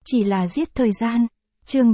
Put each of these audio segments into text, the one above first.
chỉ là giết thời gian. Chương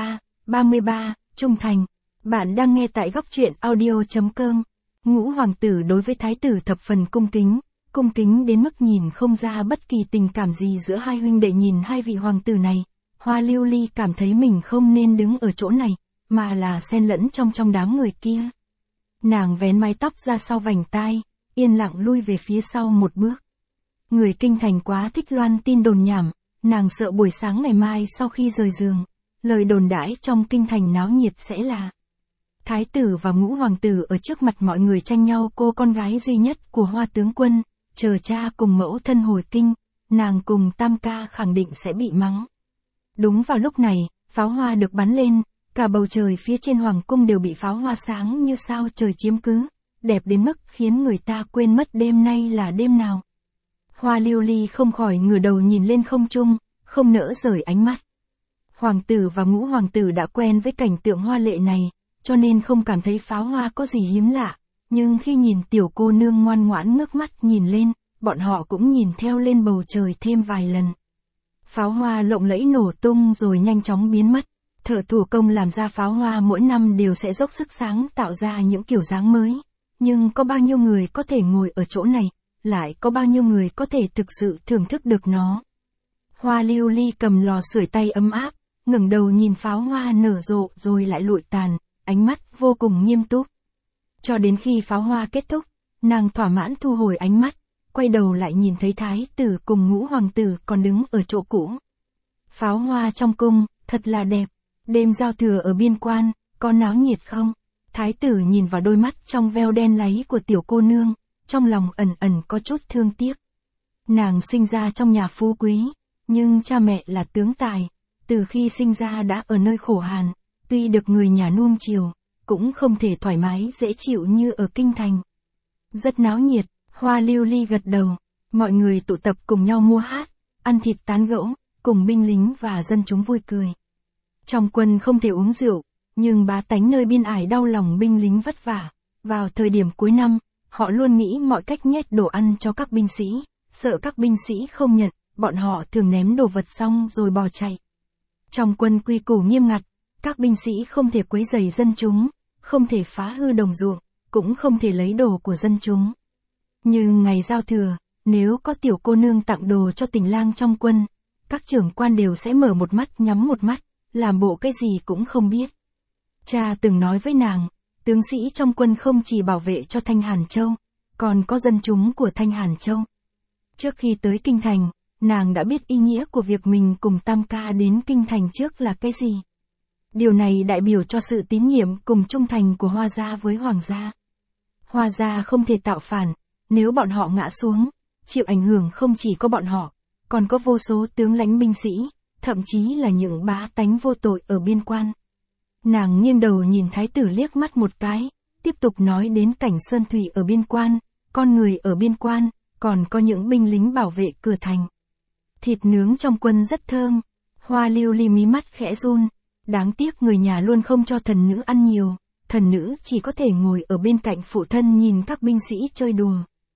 33, Trung Thành. Bạn đang nghe tại góc truyện audio.com. Ngũ hoàng tử đối với thái tử thập phần cung kính đến mức nhìn không ra bất kỳ tình cảm gì giữa hai huynh đệ. Nhìn hai vị hoàng tử này, Hoa Lưu Ly cảm thấy mình không nên đứng ở chỗ này, mà là xen lẫn trong đám người kia. Nàng vén mái tóc ra sau vành tai, yên lặng lui về phía sau một bước. Người kinh thành quá thích loan tin đồn nhảm, nàng sợ buổi sáng ngày mai sau khi rời giường, lời đồn đãi trong kinh thành náo nhiệt sẽ là thái tử và ngũ hoàng tử ở trước mặt mọi người tranh nhau cô con gái duy nhất của Hoa tướng quân, chờ cha cùng mẫu thân hồi kinh, nàng cùng tam ca khẳng định sẽ bị mắng. Đúng vào lúc này, pháo hoa được bắn lên, cả bầu trời phía trên hoàng cung đều bị pháo hoa sáng như sao trời chiếm cứ, đẹp đến mức khiến người ta quên mất đêm nay là đêm nào. Hoa Lưu Ly không khỏi ngửa đầu nhìn lên không trung, không nỡ rời ánh mắt. Hoàng tử và ngũ hoàng tử đã quen với cảnh tượng hoa lệ này, cho nên không cảm thấy pháo hoa có gì hiếm lạ, nhưng khi nhìn tiểu cô nương ngoan ngoãn ngước mắt nhìn lên, bọn họ cũng nhìn theo lên bầu trời thêm vài lần. Pháo hoa lộng lẫy nổ tung rồi nhanh chóng biến mất. Thợ thủ công làm ra pháo hoa mỗi năm đều sẽ dốc sức sáng tạo ra những kiểu dáng mới, nhưng có bao nhiêu người có thể ngồi ở chỗ này, lại có bao nhiêu người có thể thực sự thưởng thức được nó. Hoa Lưu Ly cầm lò sưởi tay ấm áp, ngẩng đầu nhìn pháo hoa nở rộ rồi lại lụi tàn, ánh mắt vô cùng nghiêm túc. Cho đến khi pháo hoa kết thúc, nàng thỏa mãn thu hồi ánh mắt, quay đầu lại nhìn thấy thái tử cùng ngũ hoàng tử còn đứng ở chỗ cũ. Pháo hoa trong cung, thật là đẹp. Đêm giao thừa ở biên quan, có náo nhiệt không? Thái tử nhìn vào đôi mắt trong veo đen láy của tiểu cô nương, trong lòng ẩn có chút thương tiếc. Nàng sinh ra trong nhà phú quý, nhưng cha mẹ là tướng tài, từ khi sinh ra đã ở nơi khổ hàn, tuy được người nhà nuông chiều, cũng không thể thoải mái dễ chịu như ở kinh thành. Rất náo nhiệt, Hoa Lưu Ly gật đầu, mọi người tụ tập cùng nhau mua hát, ăn thịt tán gẫu, cùng binh lính và dân chúng vui cười. Trong quân không thể uống rượu, nhưng bá tánh nơi biên ải đau lòng binh lính vất vả. Vào thời điểm cuối năm, họ luôn nghĩ mọi cách nhét đồ ăn cho các binh sĩ, sợ các binh sĩ không nhận, bọn họ thường ném đồ vật xong rồi bỏ chạy. Trong quân quy củ nghiêm ngặt, các binh sĩ không thể quấy rầy dân chúng, không thể phá hư đồng ruộng, cũng không thể lấy đồ của dân chúng. Nhưng ngày giao thừa, nếu có tiểu cô nương tặng đồ cho tình lang trong quân, các trưởng quan đều sẽ mở một mắt nhắm một mắt, làm bộ cái gì cũng không biết. Cha từng nói với nàng, tướng sĩ trong quân không chỉ bảo vệ cho Thanh Hàn Châu, còn có dân chúng của Thanh Hàn Châu. Trước khi tới kinh thành, nàng đã biết ý nghĩa của việc mình cùng tam ca đến kinh thành trước là cái gì. Điều này đại biểu cho sự tín nhiệm cùng trung thành của Hoa gia với Hoàng gia. Hoa gia không thể tạo phản, nếu bọn họ ngã xuống, chịu ảnh hưởng không chỉ có bọn họ, còn có vô số tướng lãnh binh sĩ, thậm chí là những bá tánh vô tội ở biên quan. Nàng nghiêng đầu nhìn thái tử liếc mắt một cái, tiếp tục nói đến cảnh sơn thủy ở biên quan, con người ở biên quan, còn có những binh lính bảo vệ cửa thành. Thịt nướng trong quân rất thơm. Hoa Lưu Ly mí mắt khẽ run, đáng tiếc người nhà luôn không cho thần nữ ăn nhiều, thần nữ chỉ có thể ngồi ở bên cạnh phụ thân nhìn các binh sĩ chơi đùa.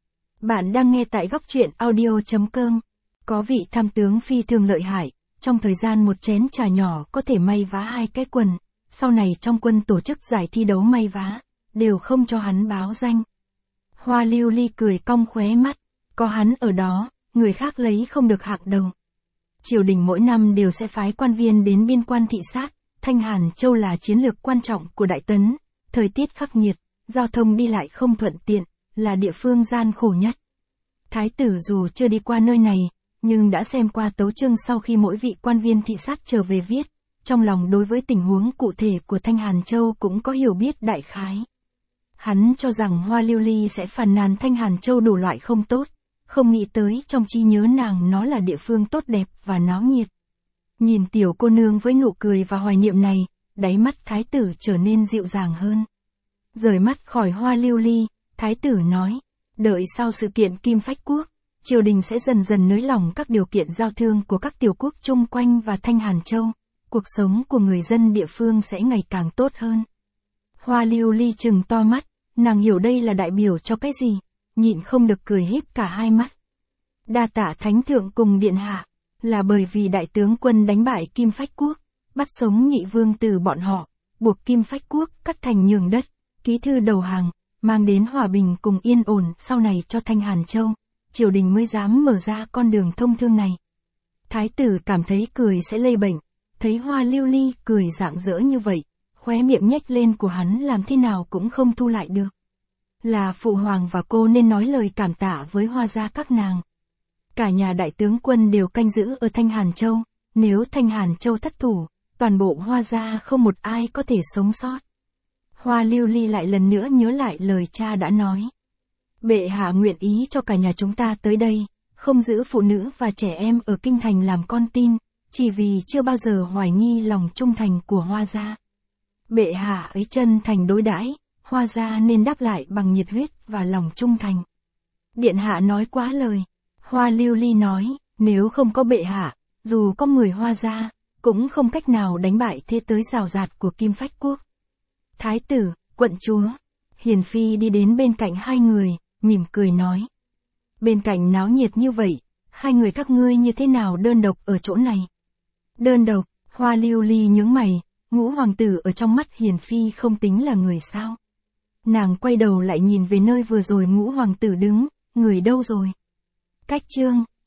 Bạn đang nghe tại góc truyện audio.com. Có vị tham tướng phi thường lợi hại, trong thời gian một chén trà nhỏ có thể may vá 2 cái quần, sau này trong quân tổ chức giải thi đấu may vá, đều không cho hắn báo danh. Hoa Lưu Ly cười cong khóe mắt, có hắn ở đó, người khác lấy không được hạng đầu. Triều đình mỗi năm đều sẽ phái quan viên đến biên quan thị sát, Thanh Hàn Châu là chiến lược quan trọng của Đại Tấn, thời tiết khắc nghiệt, giao thông đi lại không thuận tiện, là địa phương gian khổ nhất. Thái tử dù chưa đi qua nơi này, nhưng đã xem qua tấu chương sau khi mỗi vị quan viên thị sát trở về viết, trong lòng đối với tình huống cụ thể của Thanh Hàn Châu cũng có hiểu biết đại khái. Hắn cho rằng Hoa Lưu Ly sẽ phàn nàn Thanh Hàn Châu đủ loại không tốt, không nghĩ tới trong trí nhớ nàng nó là địa phương tốt đẹp và náo nhiệt. Nhìn tiểu cô nương với nụ cười và hoài niệm này, đáy mắt thái tử trở nên dịu dàng hơn. Rời mắt khỏi Hoa Lưu Ly, thái tử nói, đợi sau sự kiện Kim Phách Quốc, triều đình sẽ dần dần nới lỏng các điều kiện giao thương của các tiểu quốc chung quanh và Thanh Hàn Châu, cuộc sống của người dân địa phương sẽ ngày càng tốt hơn. Hoa Lưu Ly trừng to mắt, nàng hiểu đây là đại biểu cho cái gì, nhịn không được cười híp cả hai mắt. Đa tạ thánh thượng cùng điện hạ. Là bởi vì đại tướng quân đánh bại Kim Phách quốc, bắt sống nhị vương tử bọn họ, buộc Kim Phách quốc cắt thành nhường đất, ký thư đầu hàng, mang đến hòa bình cùng yên ổn sau này cho Thanh Hàn Châu, triều đình mới dám mở ra con đường thông thương này. Thái tử cảm thấy cười sẽ lây bệnh, thấy Hoa Lưu Ly cười rạng rỡ như vậy, khóe miệng nhếch lên của hắn làm thế nào cũng không thu lại được. Là phụ hoàng và cô nên nói lời cảm tạ với Hoa gia các nàng. Cả nhà đại tướng quân đều canh giữ ở Thanh Hàn Châu, nếu Thanh Hàn Châu thất thủ, toàn bộ Hoa gia không một ai có thể sống sót. Hoa Lưu Ly lại lần nữa nhớ lại lời cha đã nói. Bệ hạ nguyện ý cho cả nhà chúng ta tới đây, không giữ phụ nữ và trẻ em ở kinh thành làm con tin, chỉ vì chưa bao giờ hoài nghi lòng trung thành của Hoa gia. Bệ hạ ấy chân thành đối đãi, Hoa gia nên đáp lại bằng nhiệt huyết và lòng trung thành. Điện hạ nói quá lời. Hoa Lưu Ly nói, nếu không có bệ hạ, dù có 10 Hoa gia, cũng không cách nào đánh bại thế tới rào rạt của Kim Phách quốc. Thái tử, quận chúa, Hiền Phi đi đến bên cạnh hai người, mỉm cười nói. Bên cạnh náo nhiệt như vậy, hai người các ngươi như thế nào đơn độc ở chỗ này? Đơn độc, Hoa Lưu Ly nhướng mày, Ngũ hoàng tử ở trong mắt Hiền Phi không tính là người sao? Nàng quay đầu lại nhìn về nơi vừa rồi Ngũ hoàng tử đứng, người đâu rồi? Cách chương